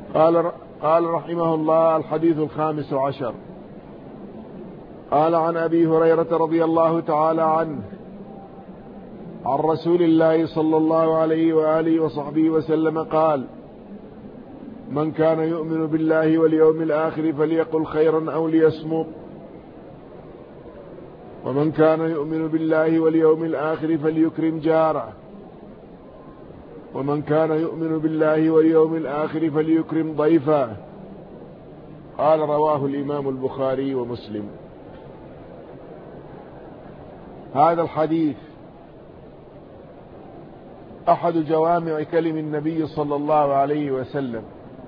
قال رحمه الله: الحديث 15. قال: عن أبي هريرة رضي الله تعالى عنه عن رسول الله صلى الله عليه وآله وصحبه وسلم قال: من كان يؤمن بالله واليوم الآخر فليقل خيرا أو ليصمت، ومن كان يؤمن بالله واليوم الآخر فليكرم جاره، ومن كان يؤمن بالله واليوم الآخر فليكرم ضيفه. قال: رواه الإمام البخاري ومسلم. هذا الحديث أحد جوامع كلم النبي صلى الله عليه وسلم،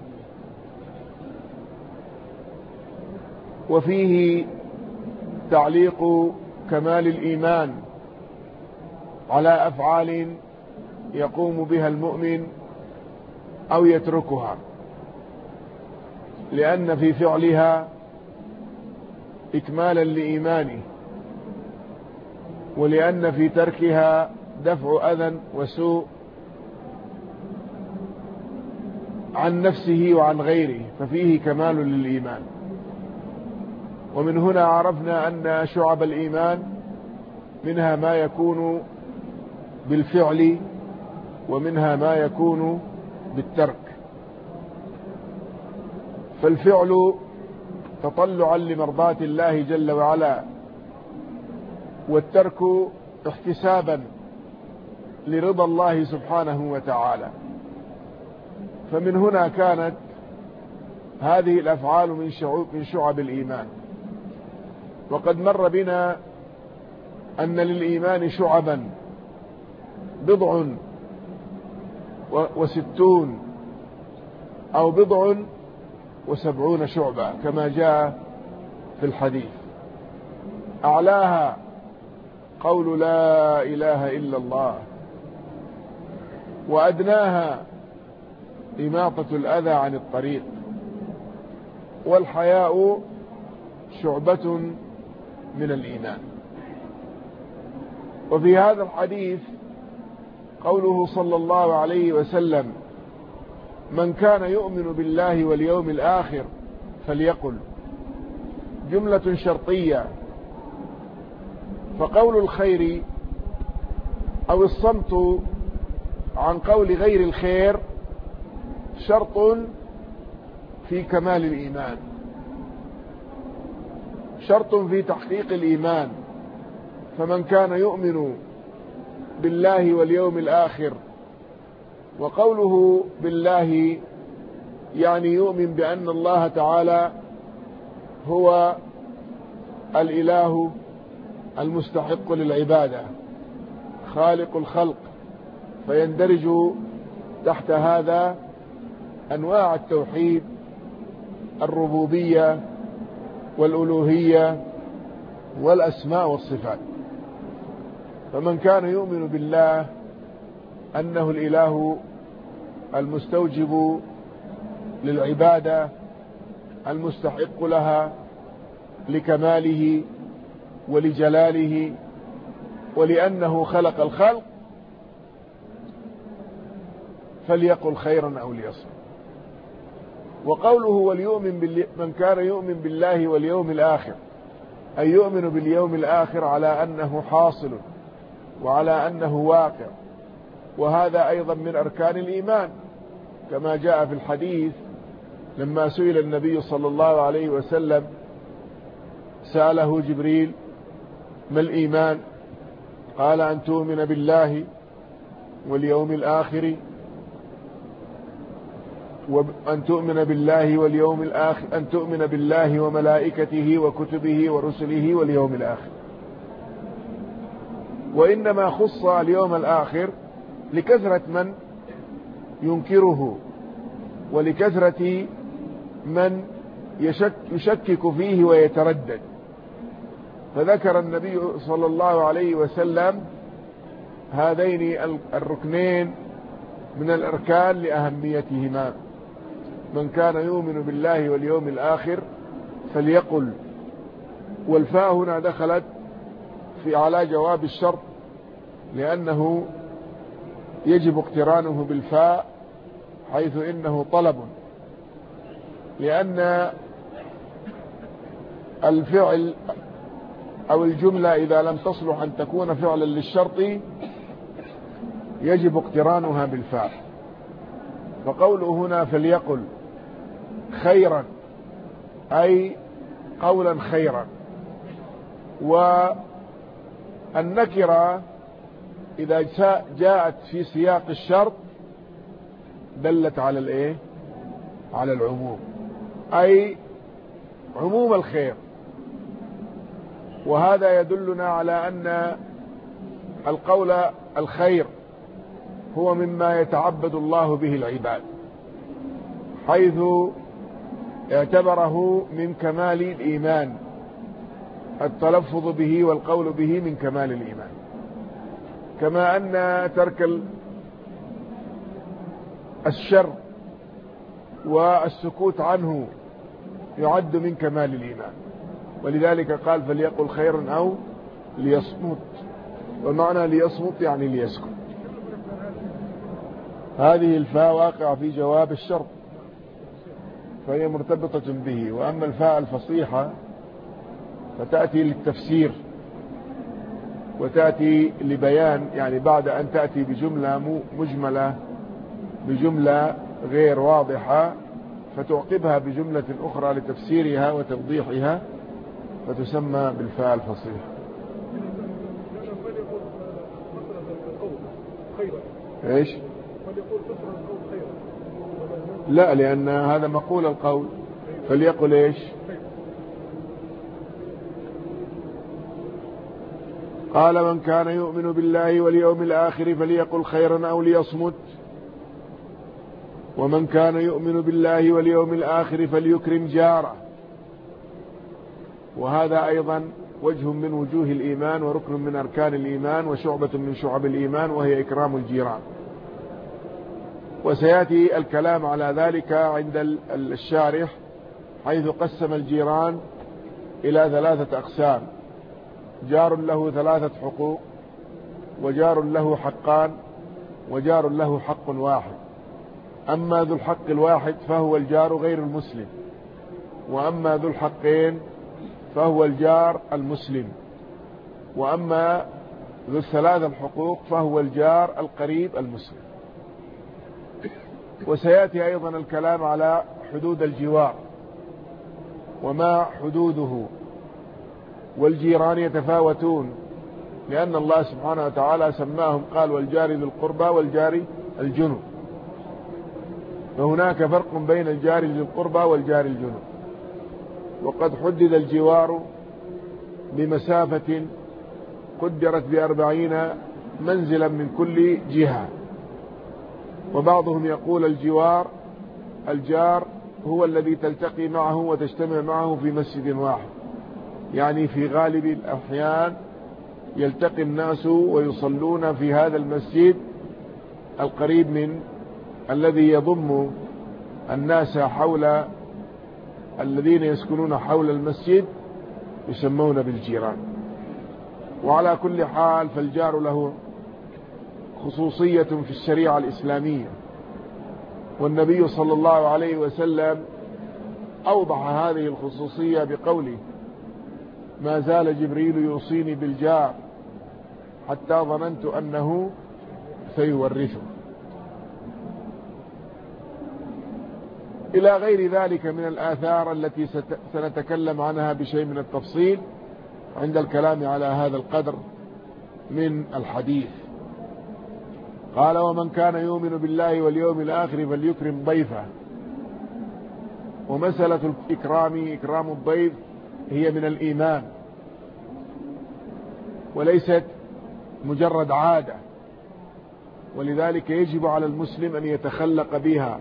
وفيه تعليق كمال الإيمان على أفعال يقوم بها المؤمن أو يتركها، لأن في فعلها إكمالا لإيمانه، ولأن في تركها دفع أذى وسوء عن نفسه وعن غيره، ففيه كمال للإيمان. ومن هنا عرفنا أن شعب الإيمان منها ما يكون بالفعل، ومنها ما يكون بالترك. فالفعل تطلعا لمرضاة الله جل وعلا، والترك احتسابا لرضا الله سبحانه وتعالى. فمن هنا كانت هذه الأفعال من شعب الإيمان. وقد مر بنا أن للإيمان شعبا 60 أو 70 شعبة كما جاء في الحديث. أعلاها قول لا إله إلا الله، وأدناها إماطة الأذى عن الطريق، والحياء شعبة من الإيمان. وفي هذا الحديث قوله صلى الله عليه وسلم: من كان يؤمن بالله واليوم الآخر فليقل، جملة شرطية. فقول الخير أو الصمت عن قول غير الخير شرط في كمال الإيمان، شرط في تحقيق الإيمان. فمن كان يؤمن بالله واليوم الآخر، وقوله بالله يعني يؤمن بأن الله تعالى هو الإله المستحق للعبادة، خالق الخلق، فيندرج تحت هذا أنواع التوحيد: الربوبية والألوهية والأسماء والصفات. فمن كان يؤمن بالله أنه الإله المستوجب للعبادة المستحق لها لكماله ولجلاله ولأنه خلق الخلق، فليقل خيرا أو ليصمت. وقوله من كان يؤمن بالله واليوم الآخر، أي يؤمن باليوم الآخر على أنه حاصل وعلى أنه واقع. وهذا أيضا من أركان الإيمان، كما جاء في الحديث لما سئل النبي صلى الله عليه وسلم، سأله جبريل: ما الإيمان؟ قال: أن تؤمن بالله واليوم الآخر، وأن تؤمن بالله واليوم الآخر، أن تؤمن بالله وملائكته وكتبه ورسله واليوم الآخر. وإنما خص اليوم الآخر لكثرة من ينكره، ولكثرة من يشكك فيه ويتردد، فذكر النبي صلى الله عليه وسلم هذين الركنين من الأركان لأهميتهما: من كان يؤمن بالله واليوم الآخر فليقل. والفاء هنا دخلت على جواب الشرط، لأنه يجب اقترانه بالفاء، حيث إنه طلب لأن الفعل أو الجملة إذا لم تصلح أن تكون فعلا للشرط يجب اقترانها بالفعل. فقوله هنا فليقل خيرا أي قولا خيرا. والنكرة إذا جاءت في سياق الشرط دلت على الإيه؟ على العموم، أي عموم الخير. وهذا يدلنا على أن القول الخير هو مما يتعبد الله به العباد، حيث اعتبره من كمال الإيمان، التلفظ به والقول به من كمال الإيمان، كما أن ترك الشر والسكوت عنه يعد من كمال الإيمان. ولذلك قال فليقل خيرا أو ليصمت، ومعنى ليصمت يعني ليسكت. هذه الفاء واقعة في جواب الشرط فهي مرتبطة به. وأما الفاء الفصيحة فتأتي للتفسير وتأتي لبيان، يعني بعد أن تأتي بجملة مجملة بجملة غير واضحة فتعقبها بجملة أخرى لتفسيرها وتوضيحها فتسمى بالفاء الفصيحة. ايش؟ لا، لأن هذا مقول القول. فليقل ايش؟ قال من كان يؤمن بالله واليوم الآخر فليقل خيرا أو ليصمت، ومن كان يؤمن بالله واليوم الآخر فليكرم جاره. وهذا أيضا وجه من وجوه الإيمان وركن من أركان الإيمان وشعبة من شعب الإيمان، وهي إكرام الجيران. وسيأتي الكلام على ذلك عند الشارح، حيث قسم الجيران إلى 3 أقسام: جار له 3 حقوق، وجار له حقان، وجار له حق واحد. أما ذو الحق الواحد فهو الجار غير المسلم، وأما ذو الحقين فهو الجار المسلم، وأما ذو 3 الحقوق فهو الجار القريب المسلم. وسيأتي أيضا الكلام على حدود الجوار وما حدوده. والجيران يتفاوتون، لأن الله سبحانه وتعالى سماهم، قال والجار ذي القربى والجار الجنب، فهناك فرق بين الجار ذي القربى والجار الجنب. وقد حدد الجوار بمسافة قدرت ب40 منزلا من كل جهة. وبعضهم يقول الجار هو الذي تلتقي معه وتجتمع معه في مسجد واحد، يعني في غالب الأحيان يلتقي الناس ويصلون في هذا المسجد القريب من الذي يضم الناس حول الذين يسكنون حول المسجد، يسمون بالجيران. وعلى كل حال فالجار له خصوصية في الشريعة الإسلامية، والنبي صلى الله عليه وسلم أوضح هذه الخصوصية بقوله: ما زال جبريل يوصيني بالجار حتى ظننت أنه سيورثه، إلى غير ذلك من الآثار التي سنتكلم عنها بشيء من التفصيل عند الكلام على هذا القدر من الحديث. قال: ومن كان يؤمن بالله واليوم الآخر فليكرم ضيفه. ومسألة إكرام الضيف هي من الإيمان، وليست مجرد عادة، ولذلك يجب على المسلم أن يتخلق بها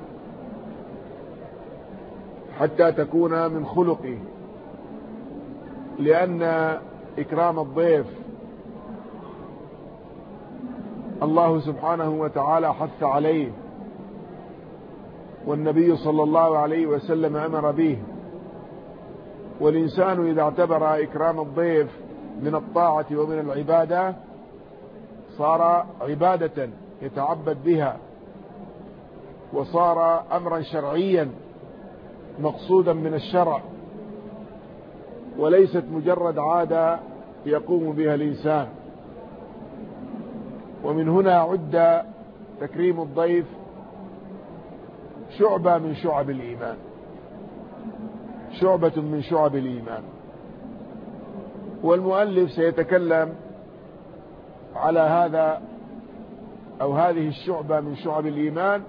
حتى تكون من خلقه، لأن إكرام الضيف الله سبحانه وتعالى حث عليه، والنبي صلى الله عليه وسلم أمر به. والإنسان إذا اعتبر إكرام الضيف من الطاعة ومن العبادة صار عبادة يتعبد بها، وصار أمرا شرعيا مقصودا من الشرع، وليست مجرد عادة يقوم بها الإنسان. ومن هنا عد تكريم الضيف شعبة من شعب الإيمان، شعبة من شعب الإيمان. والمؤلف سيتكلم على هذا أو هذه الشعبة من شعب الإيمان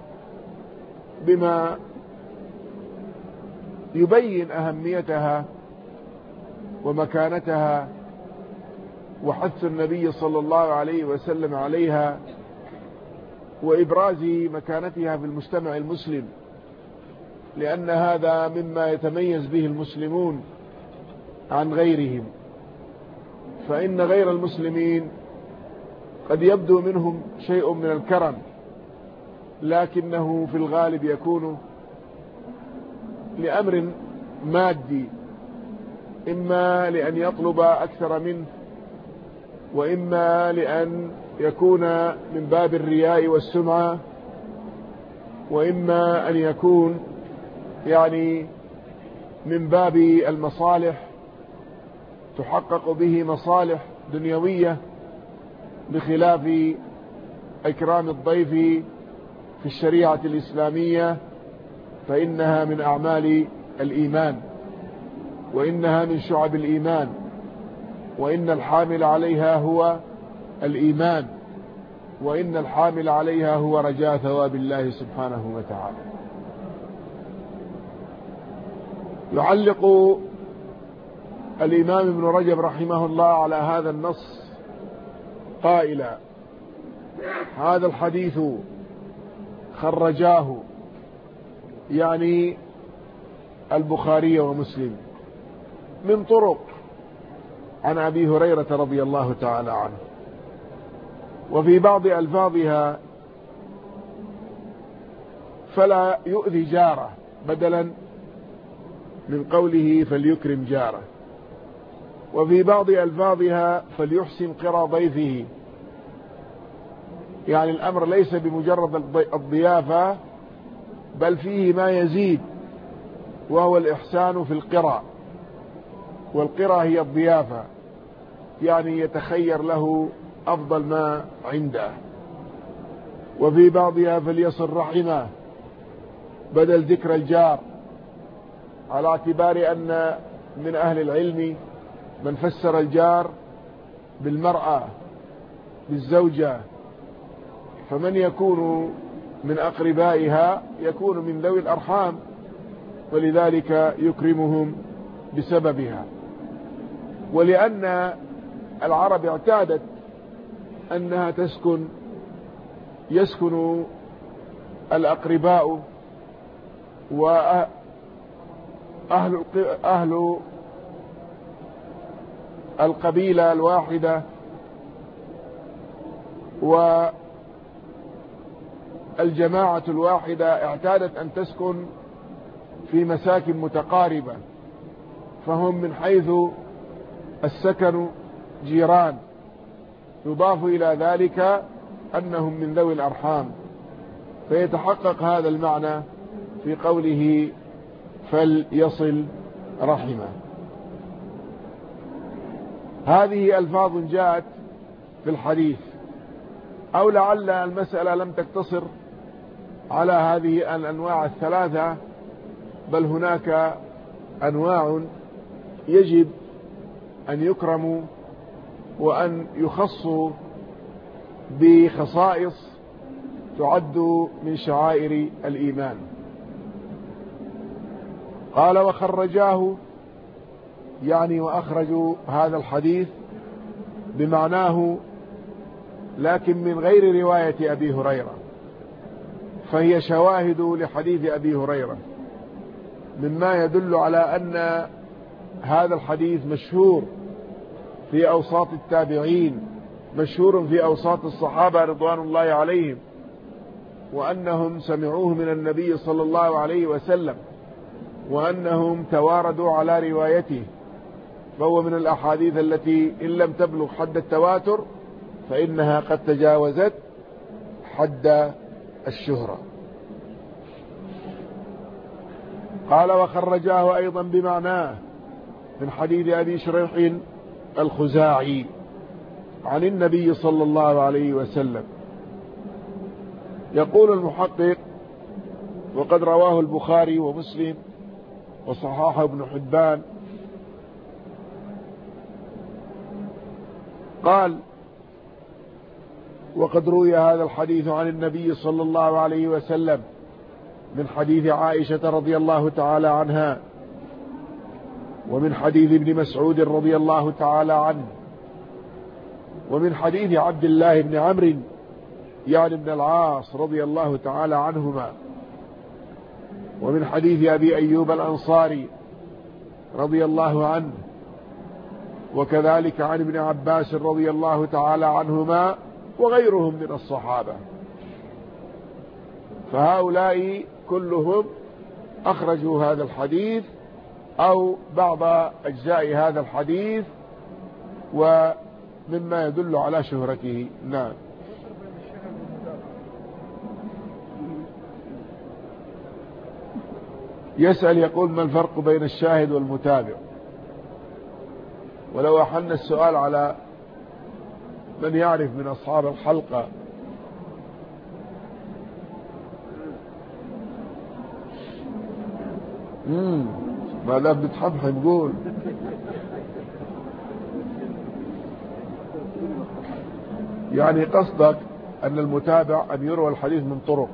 بما يبين أهميتها ومكانتها وحث النبي صلى الله عليه وسلم عليها، وإبراز مكانتها في المجتمع المسلم، لأن هذا مما يتميز به المسلمون عن غيرهم. فإن غير المسلمين قد يبدو منهم شيء من الكرم، لكنه في الغالب يكون لأمر مادي، إما لأن يطلب أكثر منه، وإما لأن يكون من باب الرياء والسمعة، وإما أن يكون يعني من باب المصالح، تحقق به مصالح دنيوية، بخلاف إكرام الضيف في الشريعة الإسلامية، فإنها من أعمال الإيمان، وإنها من شعب الإيمان، وإن الحامل عليها هو الإيمان، وإن الحامل عليها هو رجاء ثواب الله سبحانه وتعالى. يعلق الإمام ابن رجب رحمه الله على هذا النص قائلا: هذا الحديث خرجاه، يعني البخاري ومسلم، من طرق عن أبي هريرة رضي الله تعالى عنه، وفي بعض ألفاظها فلا يؤذي جاره، بدلا من قوله فليكرم جاره، وفي بعض ألفاظها فليحسن قرى ضيفه، يعني الأمر ليس بمجرد الضيافة، بل فيه ما يزيد، وهو الإحسان في القرى، والقرى هي الضيافة، يعني يتخير له أفضل ما عنده. وفي بعضها فليصل رحمه، بدل ذكر الجار، على اعتبار أن من أهل العلم من فسر الجار بالمرأة، بالزوجة، فمن يكون من أقربائها يكون من ذوي الأرحام، ولذلك يكرمهم بسببها. ولأن العرب اعتادت أنها يسكن الأقرباء وأهل القبيلة الواحدة والجماعة الواحدة، اعتادت أن تسكن في مساكن متقاربة، فهم من حيث السكن جيران، يضاف إلى ذلك أنهم من ذوي الأرحام، فيتحقق هذا المعنى في قوله فليصل رحمه. هذه ألفاظ جاءت في الحديث، أو لعل المسألة لم تقتصر على هذه الأنواع الثلاثة، بل هناك أنواع يجب أن يكرموا وأن يخصوا بخصائص تعد من شعائر الإيمان. قال: وخرجاه، يعني وأخرجوا هذا الحديث بمعناه، لكن من غير رواية أبي هريرة، فهي شواهد لحديث أبي هريرة، مما يدل على أن هذا الحديث مشهور في أوساط التابعين، مشهور في أوساط الصحابة رضوان الله عليهم، وأنهم سمعوه من النبي صلى الله عليه وسلم، وأنهم تواردوا على روايته، فهو من الأحاديث التي إن لم تبلغ حد التواتر فإنها قد تجاوزت حد الشهرة. قال وخرجاه أيضا بمعناه من حديث أبي شريح الخزاعي عن النبي صلى الله عليه وسلم. يقول المحقق وقد رواه البخاري ومسلم وصححه ابن حبان. قال وقد روي هذا الحديث عن النبي صلى الله عليه وسلم من حديث عائشة رضي الله تعالى عنها، ومن حديث ابن مسعود رضي الله تعالى عنه، ومن حديث عبد الله بن عمرو يعني بن العاص رضي الله تعالى عنهما، ومن حديث أبي أيوب الأنصاري رضي الله عنه، وكذلك عن ابن عباس رضي الله تعالى عنهما وغيرهم من الصحابة. فهؤلاء كلهم أخرجوا هذا الحديث أو بعض أجزاء هذا الحديث ومما يدل على شهرته. نعم. يسأل يقول ما الفرق بين الشاهد والمتابع؟ ولو أحن السؤال على من يعرف من أصحاب الحلقة ما دام بتحمحم قول. يعني قصدك أن المتابع أن يروى الحديث من طرق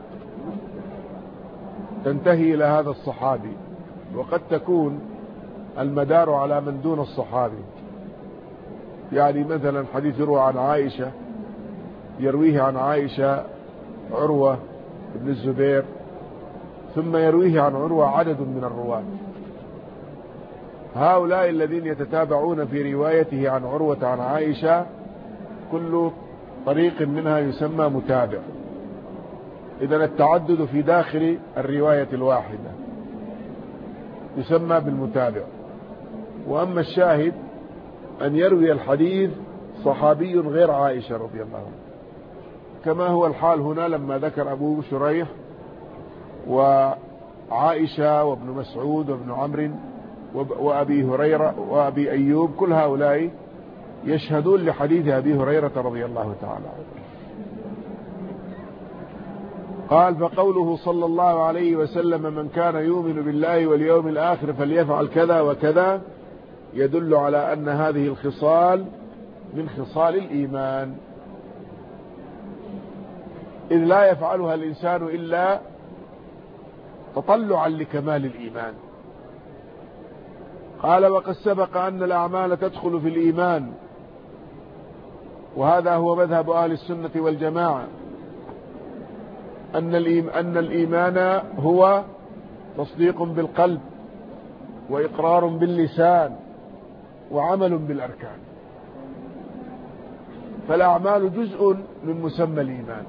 تنتهي إلى هذا الصحابي، وقد تكون المدار على من دون الصحابي. يعني مثلا حديث يروى عن عائشة يرويه عن عائشة عروة بن الزبير، ثم يرويه عن عروة عدد من الرواة. هؤلاء الذين يتتابعون في روايته عن عروة عن عائشة كل طريق منها يسمى متابع. إذن التعدد في داخل الرواية الواحدة يسمى بالمتابع. وأما الشاهد أن يروي الحديث صحابي غير عائشة رضي الله عنها، كما هو الحال هنا لما ذكر أبو شريح وعائشة وابن مسعود وابن عمرو وأبي هريرة وأبي أيوب، كل هؤلاء يشهدون لحديث أبي هريرة رضي الله تعالى عنه. قال فقوله صلى الله عليه وسلم من كان يؤمن بالله واليوم الآخر فليفعل كذا وكذا يدل على أن هذه الخصال من خصال الإيمان، إذ لا يفعلها الإنسان إلا تطلعا لكمال الإيمان. قال وقد سبق أن الأعمال تدخل في الإيمان، وهذا هو مذهب أهل السنة والجماعة، أن الإيمان هو تصديق بالقلب وإقرار باللسان وعمل بالأركان. فالأعمال جزء من مسمى الإيمان،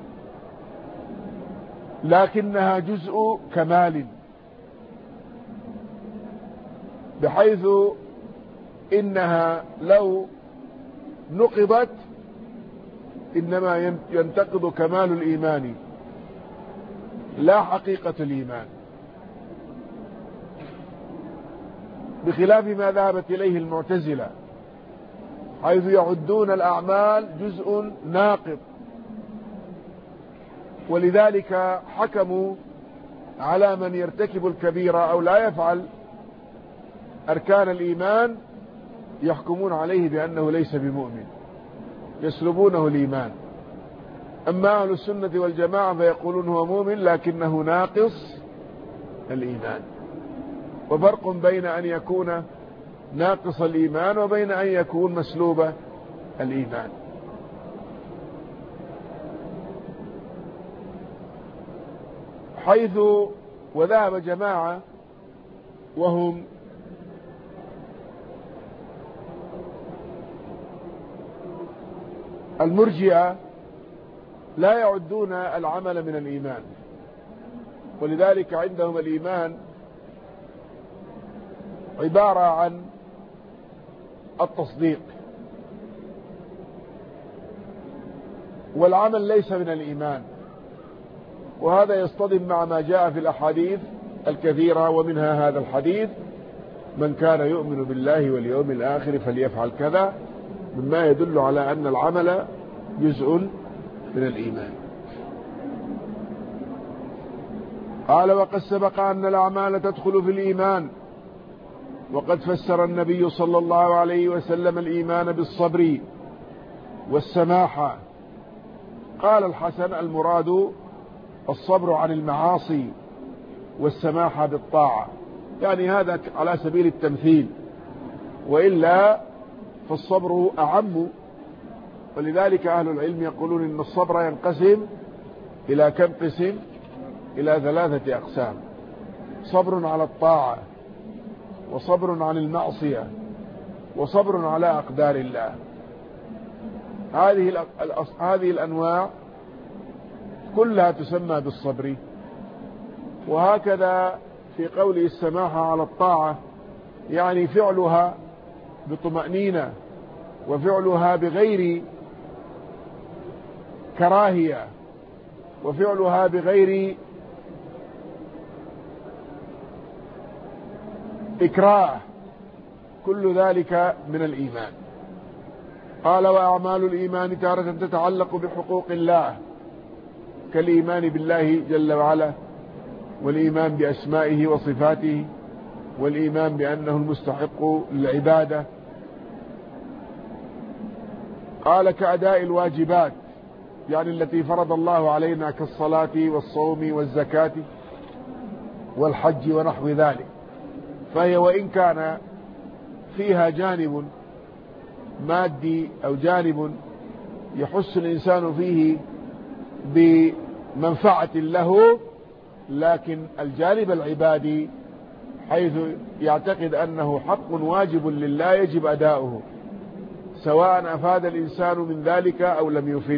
لكنها جزء كمال، بحيث إنها لو نقضت إنما ينتقض كمال الإيمان لا حقيقة الإيمان، بخلاف ما ذهبت إليه المعتزلة، حيث يعدون الأعمال جزء ناقض، ولذلك حكموا على من يرتكب الكبيرة أو لا يفعل أركان الإيمان، يحكمون عليه بأنه ليس بمؤمن، يسلبونه الإيمان. أما أهل السنة والجماعة فيقولون هو مؤمن لكنه ناقص الإيمان. وفرق بين أن يكون ناقص الإيمان وبين أن يكون مسلوب الإيمان. حيث وذهب جماعة وهم المرجئة لا يعدون العمل من الإيمان، ولذلك عندهم الإيمان عبارة عن التصديق، والعمل ليس من الإيمان. وهذا يصطدم مع ما جاء في الأحاديث الكثيرة، ومنها هذا الحديث: من كان يؤمن بالله واليوم الآخر فليفعل كذا، مما يدل على أن العمل جزء من الإيمان. قال: وقد سبق أن الأعمال تدخل في الإيمان، وقد فسر النبي صلى الله عليه وسلم الإيمان بالصبر والسماحة. قال الحسن: المراد الصبر عن المعاصي والسماحة بالطاعة، يعني هذا على سبيل التمثيل، وإلا فالصبر أعم. ولذلك أهل العلم يقولون إن الصبر ينقسم إلى كم قسم؟ إلى 3 أقسام: صبر على الطاعة، وصبر عن المعصية، وصبر على أقدار الله. هذه الأنواع كلها تسمى بالصبر. وهكذا في قوله السماحة على الطاعة، يعني فعلها بطمأنينة، وفعلها بغير كراهية، وفعلها بغير إكراه، كل ذلك من الإيمان. قال: وأعمال الإيمان تارة تتعلق بحقوق الله، كالإيمان بالله جل وعلا، والإيمان بأسمائه وصفاته، والإيمان بأنه المستحق للعبادة. قال: كأداء الواجبات، يعني التي فرض الله علينا، كالصلاة والصوم والزكاة والحج ونحو ذلك، فهي وإن كان فيها جانب مادي أو جانب يحس الإنسان فيه بمنفعة له، لكن الجانب العبادي حيث يعتقد أنه حق واجب لله يجب أداؤه، سواء أفاد الإنسان من ذلك أو لم يفد،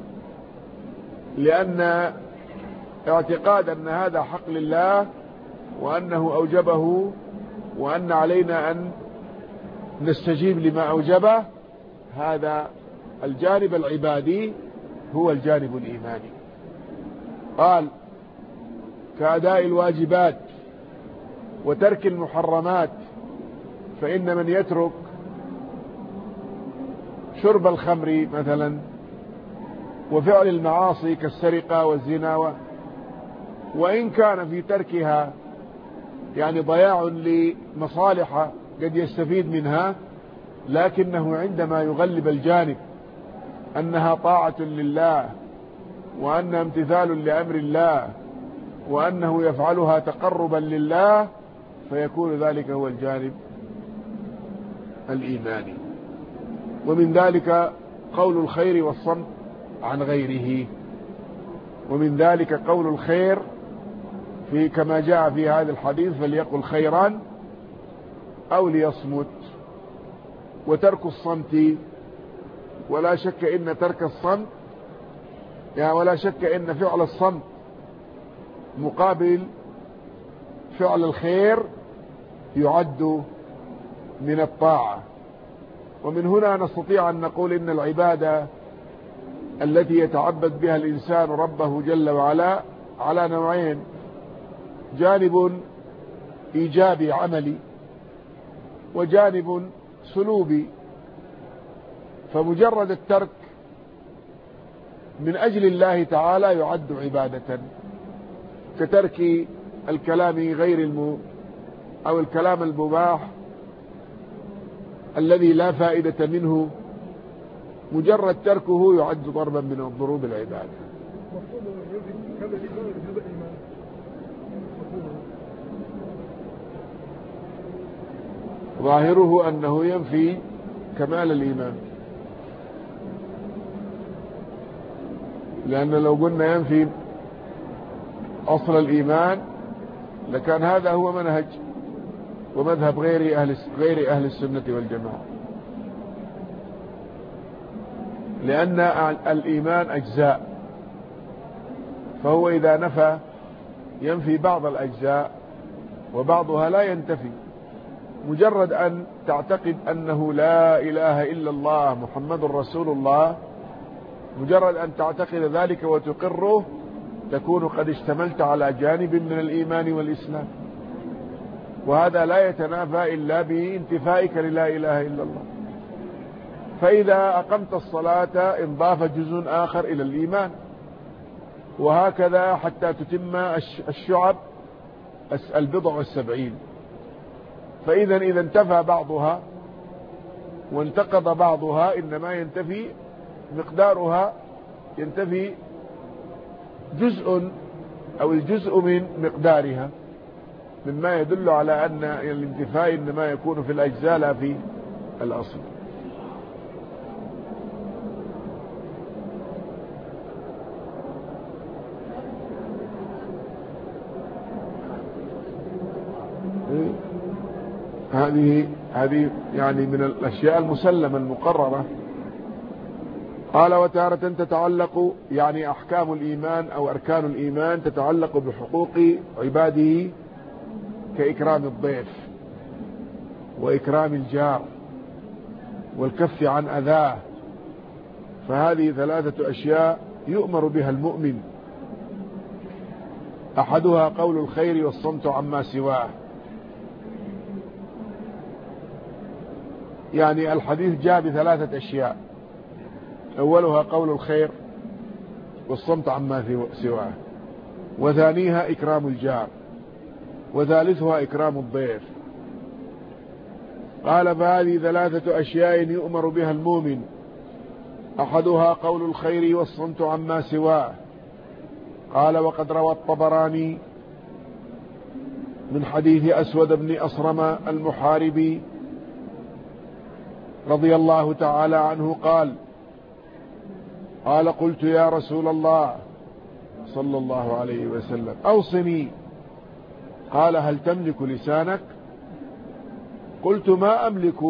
لأن اعتقاد أن هذا حق لله وأنه أوجبه وأن علينا أن نستجيب لما أوجبه، هذا الجانب العبادي هو الجانب الإيماني. قال: كأداء الواجبات وترك المحرمات، فإن من يترك شرب الخمر مثلا وفعل المعاصي كالسرقة والزنا، وإن كان في تركها يعني ضياع لمصالح قد يستفيد منها، لكنه عندما يغلب الجانب أنها طاعة لله، وأنها امتثال لأمر الله، وأنه يفعلها تقربا لله، فيكون ذلك هو الجانب الإيماني. ومن ذلك قول الخير والصمت عن غيره، ومن ذلك قول الخير في كما جاء في هذا الحديث: فليقل خيرا أو ليصمت. وترك الصمت، ولا شك إن ترك الصمت ولا شك إن فعل الصمت مقابل فعل الخير يعد من الطاعة. ومن هنا نستطيع أن نقول إن العبادة التي يتعبد بها الإنسان ربه جل وعلا على نوعين: جانب إيجابي عملي، وجانب سلوبي. فمجرد الترك من أجل الله تعالى يعد عبادة، كترك الكلام أو الكلام المباح الذي لا فائدة منه، مجرد تركه يعد ضربا من ضروب العبادة. ظاهره أنه ينفي كمال الإيمان، لأن لو قلنا ينفي أصل الإيمان لكان هذا هو منهج ومذهب غير أهل السنة والجماعة، لأن الإيمان أجزاء، فهو إذا نفى ينفي بعض الأجزاء وبعضها لا ينتفي. مجرد أن تعتقد أنه لا إله إلا الله محمد رسول الله، مجرد أن تعتقد ذلك وتقره تكون قد اشتملت على جانب من الإيمان والإسلام، وهذا لا يتنافى إلا بانتفائك للا إله إلا الله. فإذا أقمت الصلاة انضاف جزء آخر إلى الإيمان، وهكذا حتى تتم الشعب 70. فإذا انتفى بعضها وانتقض بعضها إنما ينتفي مقدارها، ينتفي جزء أو الجزء من مقدارها، مما يدل على أن الانتفاء إنما يكون في الأجزاء لا في الأصل. هذه يعني من الأشياء المسلمة المقررة. قال وتارة تتعلق، يعني أحكام الإيمان أو أركان الإيمان تتعلق بحقوق عباده كإكرام الضيف وإكرام الجار والكف عن أذاه، فهذه 3 أشياء يؤمر بها المؤمن. أحدها قول الخير والصمت عما سواه، يعني الحديث جاء ب3 أشياء، أولها قول الخير والصمت عما سواه، وثانيها إكرام الجار، وثالثها إكرام الضيف. قال فهذه 3 أشياء يؤمر بها المؤمن، أحدها قول الخير والصمت عما سواه. قال وقد روى الطبراني من حديث أسود بن أصرم المحاربي رضي الله تعالى عنه قال قلت يا رسول الله صلى الله عليه وسلم أوصني، قال هل تملك لسانك؟ قلت ما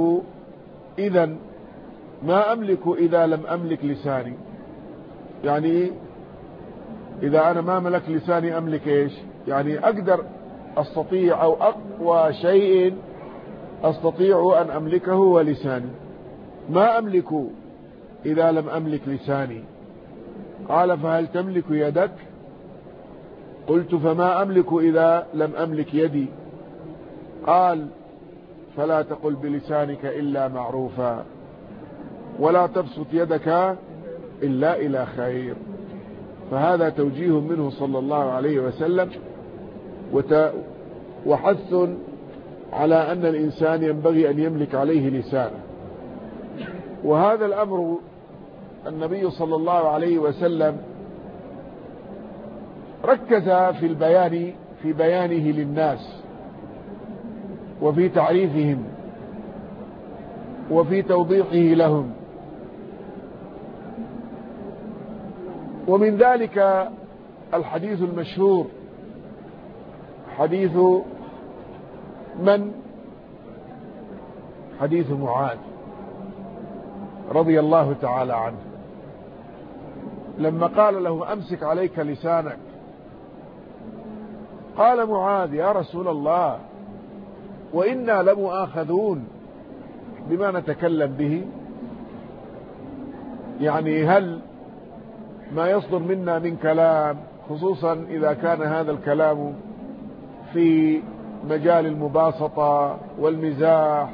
أملك إذا لم أملك لساني، يعني إذا أنا ما ملك لساني أملك إيش؟ يعني أقدر أستطيع أو أقوى شيء أستطيع أن أملكه هو لساني، ما أملك إذا لم أملك لساني. قال فهل تملك يدك؟ قلت فما أملك إذا لم أملك يدي. قال فلا تقل بلسانك إلا معروفا، ولا تبسط يدك إلا إلى خير. فهذا توجيه منه صلى الله عليه وسلم وحث على أن الإنسان ينبغي أن يملك عليه لسانه. وهذا الأمر النبي صلى الله عليه وسلم ركز في بيانه للناس وفي تعريفهم وفي توضيحه لهم. ومن ذلك الحديث المشهور حديث معاذ رضي الله تعالى عنه، لما قال له أمسك عليك لسانك. قال معاذ يا رسول الله وإنا لمؤاخذون بما نتكلم به، يعني هل ما يصدر منا من كلام، خصوصا إذا كان هذا الكلام في مجال المباسطة والمزاح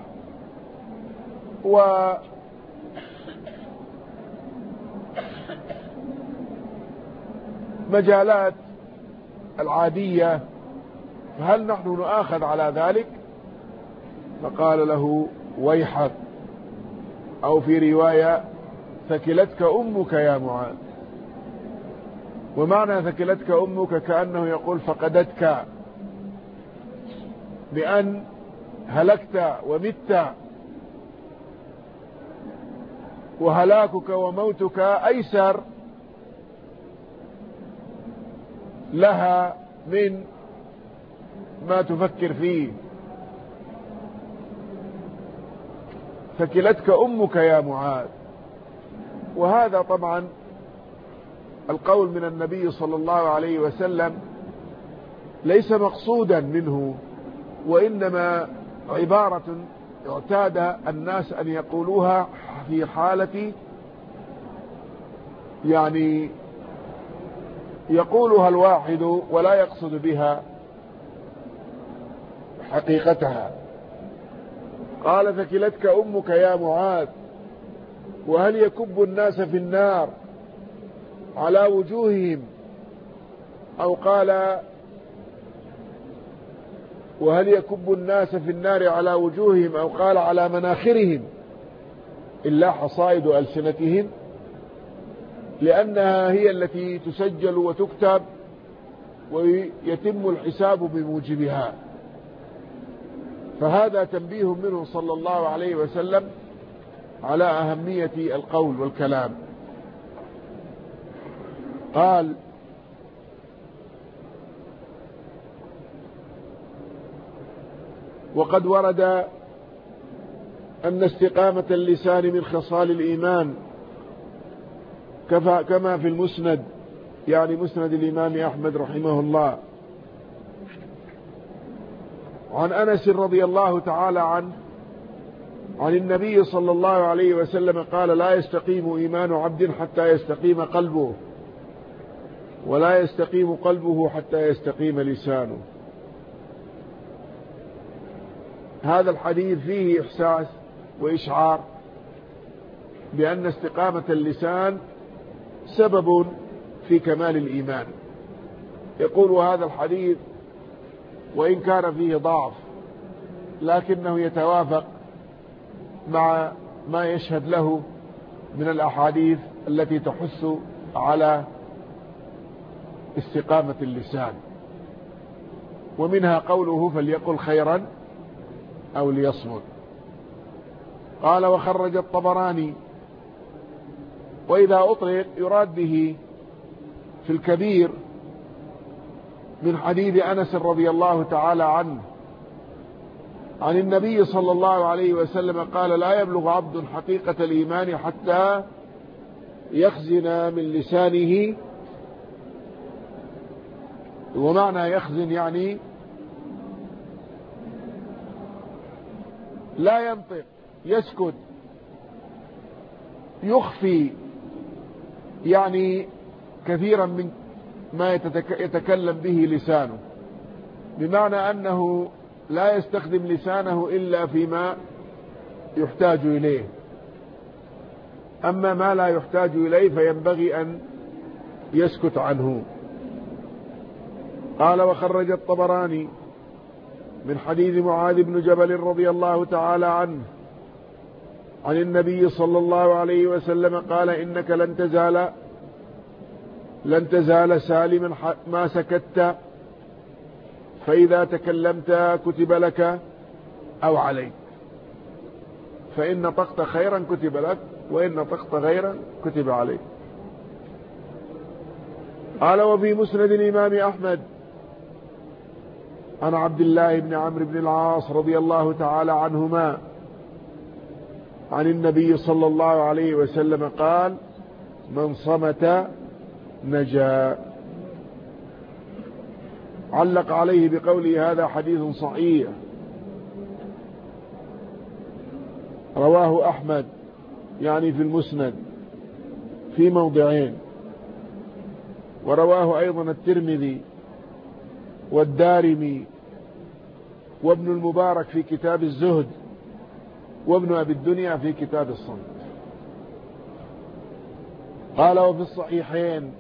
ومجالات العادية، فهل نحن نؤاخذ على ذلك؟ فقال له ويحك، أو في رواية ثكلتك أمك يا معاذ. ومعنى ثكلتك أمك كأنه يقول فقدتك، بأن هلكت ومت، وهلاكك وموتك أيسر لها من ما تفكر فيه. ثكلتك أمك يا معاذ. وهذا طبعا القول من النبي صلى الله عليه وسلم ليس مقصودا منه، وإنما عبارة اعتاد الناس أن يقولوها في حالة يعني يقولها الواحد ولا يقصد بها حقيقتها. قال ثكلتك أمك يا معاذ، وهل يكب الناس في النار على وجوههم، أو قال وهل يكب الناس في النار على وجوههم، أو قال على مناخرهم، إلا حصائد ألسنتهم، لأنها هي التي تسجل وتكتب ويتم الحساب بموجبها. فهذا تنبيه منه صلى الله عليه وسلم على أهمية القول والكلام. قال وقد ورد أن استقامة اللسان من خصال الإيمان كما في المسند، يعني مسند الإمام أحمد رحمه الله، عن أنس رضي الله تعالى عنه عن النبي صلى الله عليه وسلم قال لا يستقيم إيمان عبد حتى يستقيم قلبه، ولا يستقيم قلبه حتى يستقيم لسانه. هذا الحديث فيه إحساس وإشعار بأن استقامة اللسان سبب في كمال الإيمان. يقول هذا الحديث وإن كان فيه ضعف لكنه يتوافق مع ما يشهد له من الأحاديث التي تحث على استقامة اللسان، ومنها قوله فليقل خيرا أو ليصمت. قال وخرج الطبراني، وإذا أطلق يراد به في الكبير من حديث أنس رضي الله تعالى عنه عن النبي صلى الله عليه وسلم قال لا يبلغ عبد حقيقة الإيمان حتى يخزن من لسانه. ومعنى يخزن يعني لا ينطق، يسكت، يخفي يعني كثيرا من ما يتكلم به لسانه، بمعنى أنه لا يستخدم لسانه إلا فيما يحتاج إليه، أما ما لا يحتاج إليه فينبغي أن يسكت عنه. قال وخرج الطبراني من حديث معاذ بن جبل رضي الله تعالى عنه عن النبي صلى الله عليه وسلم قال إنك لن تزال سالما ما سكت، فإذا تكلمت كتب لك أو عليك، فإن نطقت خيرا كتب لك، وإن نطقت غيرا كتب عليك. قال وفي مسند الإمام أحمد عن عبد الله بن عمرو بن العاص رضي الله تعالى عنهما عن النبي صلى الله عليه وسلم قال من صمت نجا. علق عليه بقوله هذا حديث صحيح رواه أحمد يعني في المسند في موضعين، ورواه أيضا الترمذي والدارمي وابن المبارك في كتاب الزهد، وابن أبي الدنيا في كتاب الصمت. قال وفي الصحيحين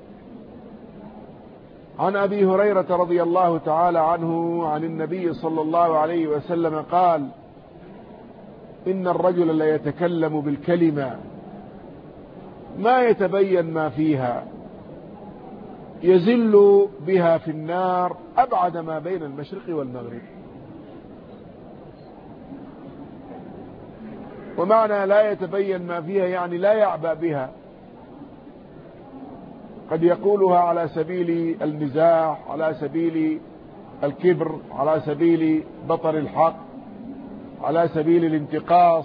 عن أبي هريرة رضي الله تعالى عنه عن النبي صلى الله عليه وسلم قال إن الرجل لا يتكلم بالكلمة ما يتبين ما فيها يزل بها في النار أبعد ما بين المشرق والمغرب. ومعنى لا يتبين ما فيها يعني لا يعبأ بها، قد يقولها على سبيل المزاح، على سبيل الكبر، على سبيل بطر الحق، على سبيل الانتقاص،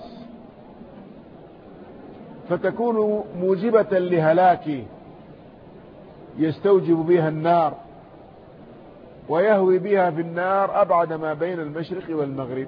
فتكون موجبة لهلاكه يستوجب بها النار ويهوي بها في النار أبعد ما بين المشرق والمغرب.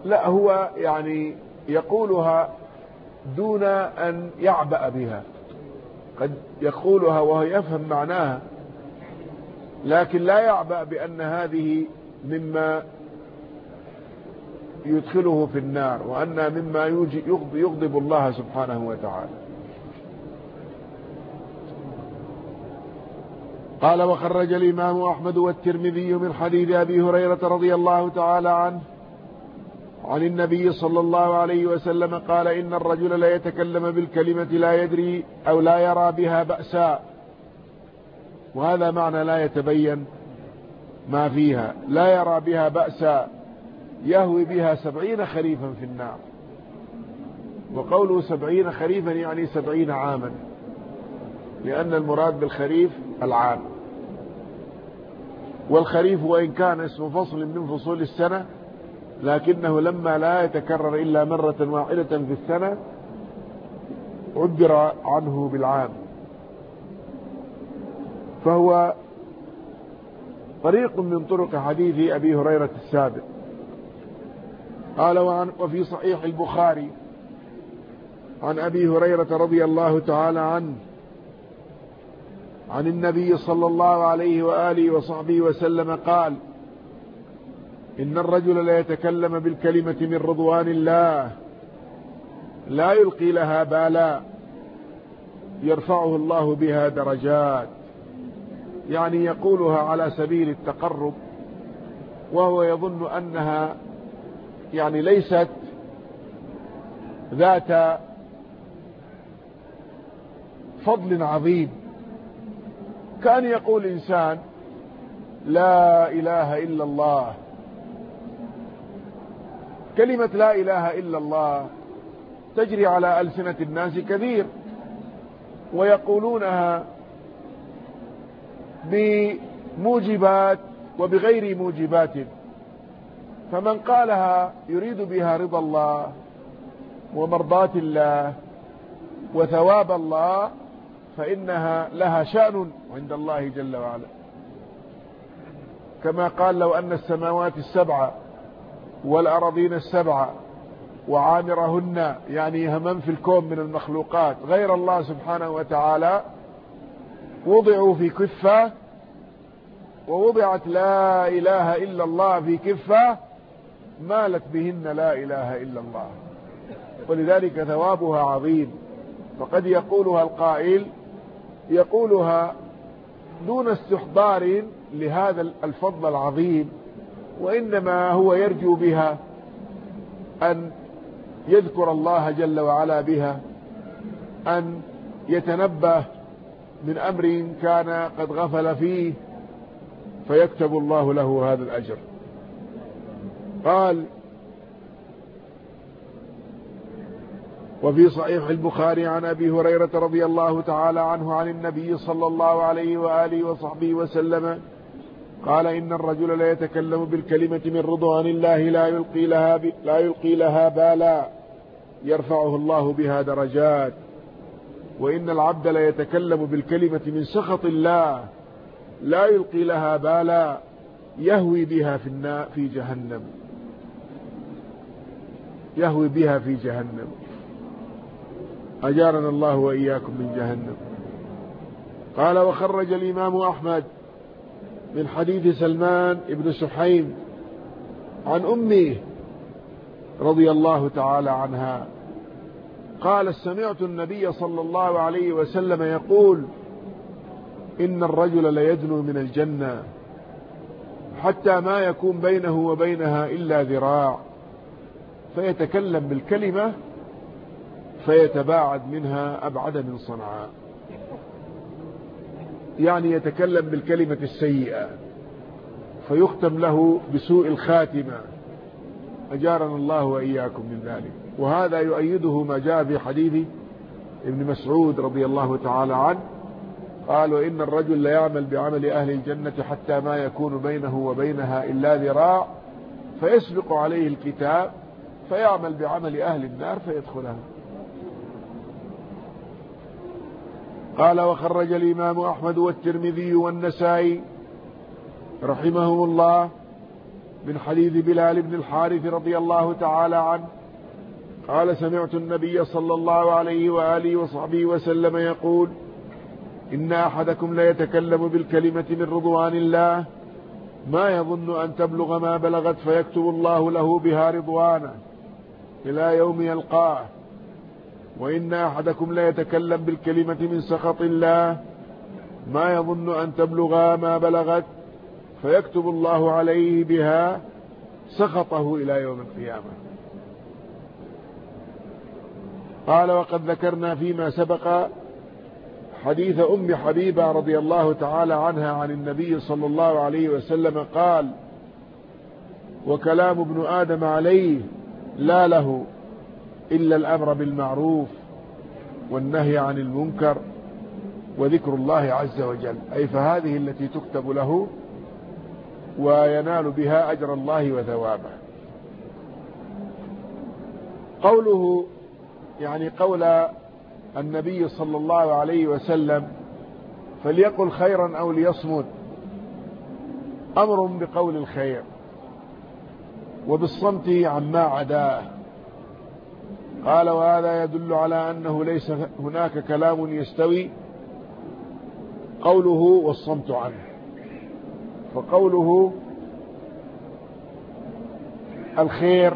لا، هو يعني يقولها دون أن يعبأ بها، قد يقولها وهو يفهم معناها لكن لا يعبأ بأن هذه مما يدخله في النار، وأنها مما يغضب الله سبحانه وتعالى. قال: وخرج الإمام أحمد والترمذي من حديث أبي هريرة رضي الله تعالى عنه عن النبي صلى الله عليه وسلم قال: إن الرجل لا يتكلم بالكلمة لا يدري أو لا يرى بها بأسا. وهذا معنى لا يتبين ما فيها، لا يرى بها بأسا، يهوي بها 70 خريفا في النار. وقوله 70 خريفا يعني 70 عاما، لأن المراد بالخريف العام. والخريف وإن كان اسم فصل من فصول السنة، لكنه لما لا يتكرر إلا مرة واحدة في السنة عبر عنه بالعام، فهو طريق من طرق حديث أبي هريرة السابق. قال: وفي صحيح البخاري عن أبي هريرة رضي الله تعالى عنه عن النبي صلى الله عليه وآله وصحبه وسلم قال: إن الرجل لا يتكلم بالكلمة من رضوان الله لا يلقي لها بالا يرفعه الله بها درجات، يعني يقولها على سبيل التقرب، وهو يظن أنها يعني ليست ذات فضل عظيم. كان يقول إنسان: لا إله إلا الله. كلمة لا إله إلا الله تجري على ألسنة الناس كثير، ويقولونها بموجبات وبغير موجبات، فمن قالها يريد بها رضا الله ومرضاة الله وثواب الله فإنها لها شأن عند الله جل وعلا، كما قال: لو أن السماوات السبع والأراضين السبع وعامرهن، يعني همم في الكون من المخلوقات غير الله سبحانه وتعالى، وضعوا في كفة، ووضعت لا إله إلا الله في كفة، مالت بهن لا إله إلا الله، ولذلك ثوابها عظيم. فقد يقولها القائل يقولها دون استحضار لهذا الفضل العظيم، وإنما هو يرجو بها أن يذكر الله جل وعلا بها، أن يتنبه من أمر كان قد غفل فيه فيكتب الله له هذا الأجر. قال: وفي صحيح البخاري عن أبي هريرة رضي الله تعالى عنه عن النبي صلى الله عليه وآله وصحبه وسلم قال: إن الرجل لا يتكلم بالكلمة من رضوان الله لا يلقي لها بالا يرفعه الله بها درجات، وإن العبد لا يتكلم بالكلمة من سخط الله لا يلقي لها بالا يهوي بها في جهنم، يهوي بها في جهنم. أجارنا الله وإياكم من جهنم. قال: وخرج الإمام أحمد من حديث سلمان بن سحيم عن أمه رضي الله تعالى عنها قال: سمعت النبي صلى الله عليه وسلم يقول: إن الرجل ليدنو من الجنة حتى ما يكون بينه وبينها إلا ذراع، فيتكلم بالكلمة فيتباعد منها أبعد من صنعاء، يعني يتكلم بالكلمة السيئة فيختم له بسوء الخاتمة، أجارنا الله وإياكم من ذلك. وهذا يؤيده ما جاء في حديث ابن مسعود رضي الله تعالى عنه قال: وإن الرجل ليعمل بعمل أهل الجنة حتى ما يكون بينه وبينها إلا ذراع، فيسبق عليه الكتاب فيعمل بعمل أهل النار فيدخلها. قال: وخرج الإمام أحمد والترمذي والنسائي رحمهم الله من حديث بلال بن الحارث رضي الله تعالى عنه قال سمعت النبي صلى الله عليه وآله وصحبه وسلم يقول إن أحدكم لا يتكلم بالكلمة من رضوان الله ما يظن أن تبلغ ما بلغت فيكتب الله له بها رضوانا إلى يوم يلقاه وإن أحدكم لا يتكلم بالكلمة من سخط الله ما يظن أن تبلغ ما بلغت فيكتب الله عليه بها سخطه إلى يوم القيامة. قال وقد ذكرنا فيما سبق حديث أم حبيبة رضي الله تعالى عنها عن النبي صلى الله عليه وسلم قال وكلام ابن آدم عليه لا له إلا الأمر بالمعروف والنهي عن المنكر وذكر الله عز وجل، أي فهذه التي تكتب له وينال بها أجر الله وثوابه. قوله يعني قول النبي صلى الله عليه وسلم فليقل خيرا أو ليصمت أمر بقول الخير وبالصمت عما عداه. قال وهذا يدل على أنه ليس هناك كلام يستوي قوله والصمت عنه، فقوله الخير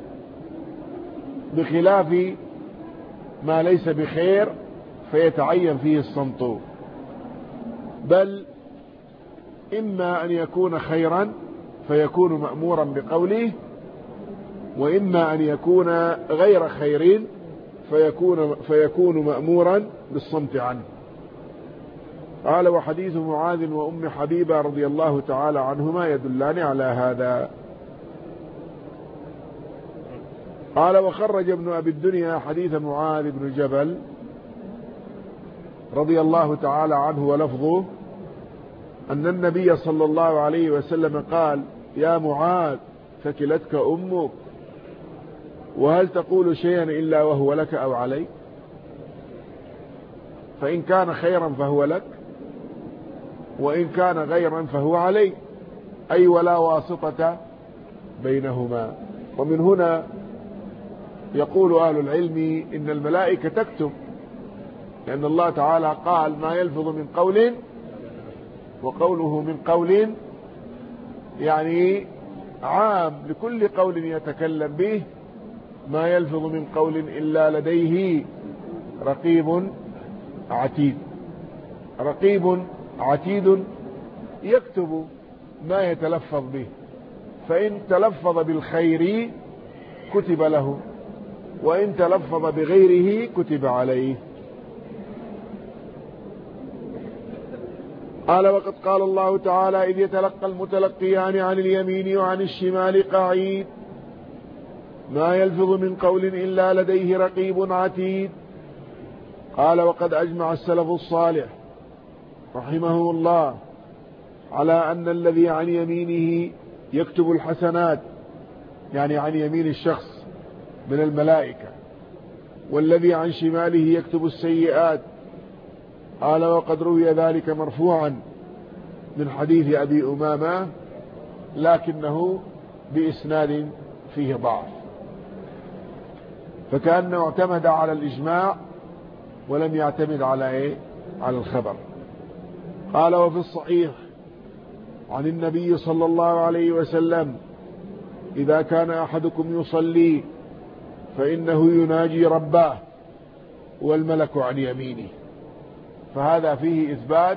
بخلاف ما ليس بخير فيتعين فيه الصمت، بل إما أن يكون خيرا فيكون مأمورا بقوله وإما أن يكون غير خير فيكون مأمورا بالصمت عنه. قال وحديث معاذ وأم حبيبة رضي الله تعالى عنهما يدلان على هذا. قال وخرج ابن أبي الدنيا حديث معاذ بن جبل رضي الله تعالى عنه ولفظه أن النبي صلى الله عليه وسلم قال يا معاذ ثكلتك أمك وهل تقول شيئا إلا وهو لك أو عليك؟ فإن كان خيرا فهو لك وإن كان غيرا فهو عليك، أي ولا واسطة بينهما. ومن هنا يقول أهل العلم إن الملائكة تكتب، لأن الله تعالى قال ما يلفظ من قول، وقوله من قول يعني عام لكل قول يتكلم به، ما يلفظ من قول إلا لديه رقيب عتيد. رقيب عتيد يكتب ما يتلفظ به، فإن تلفظ بالخير كتب له وإن تلفظ بغيره كتب عليه. قال وقد قال الله تعالى إذ يتلقى المتلقيان عن اليمين وعن الشمال قعيد ما يلفظ من قول إلا لديه رقيب عتيد. قال وقد أجمع السلف الصالح رحمه الله على أن الذي عن يمينه يكتب الحسنات، يعني عن يمين الشخص من الملائكة، والذي عن شماله يكتب السيئات. قال وقد روي ذلك مرفوعا من حديث أبي أمامة لكنه بإسناد فيه ضعف، فكأنه اعتمد على الإجماع ولم يعتمد على الخبر. قال وفي الصحيح عن النبي صلى الله عليه وسلم إذا كان أحدكم يصلي فإنه يناجي ربه والملك عن يمينه، فهذا فيه إثبات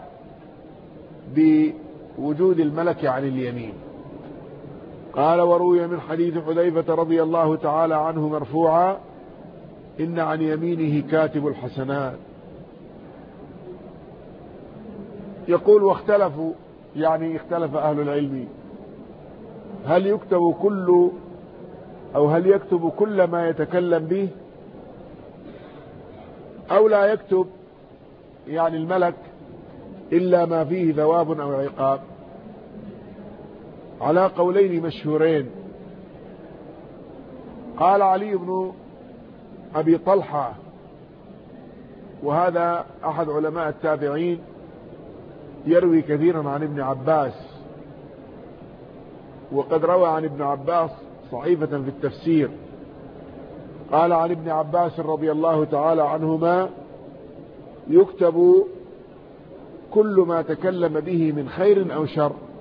بوجود الملك عن اليمين. قال وروي من حديث حذيفة رضي الله تعالى عنه مرفوعا إن عن يمينه كاتب الحسنات. يقول واختلفوا، يعني اختلف أهل العلم هل يكتب كل أو هل يكتب كل ما يتكلم به أو لا يكتب يعني الملك إلا ما فيه ثواب أو عقاب، على قولين مشهورين. قال علي بن أبي طلحة وهذا أحد علماء التابعين يروي كثيرا عن ابن عباس، وقد روى عن ابن عباس صحيفة في التفسير قال عن ابن عباس رضي الله تعالى عنهما: يكتب كل ما تكلم به من خير أو شر،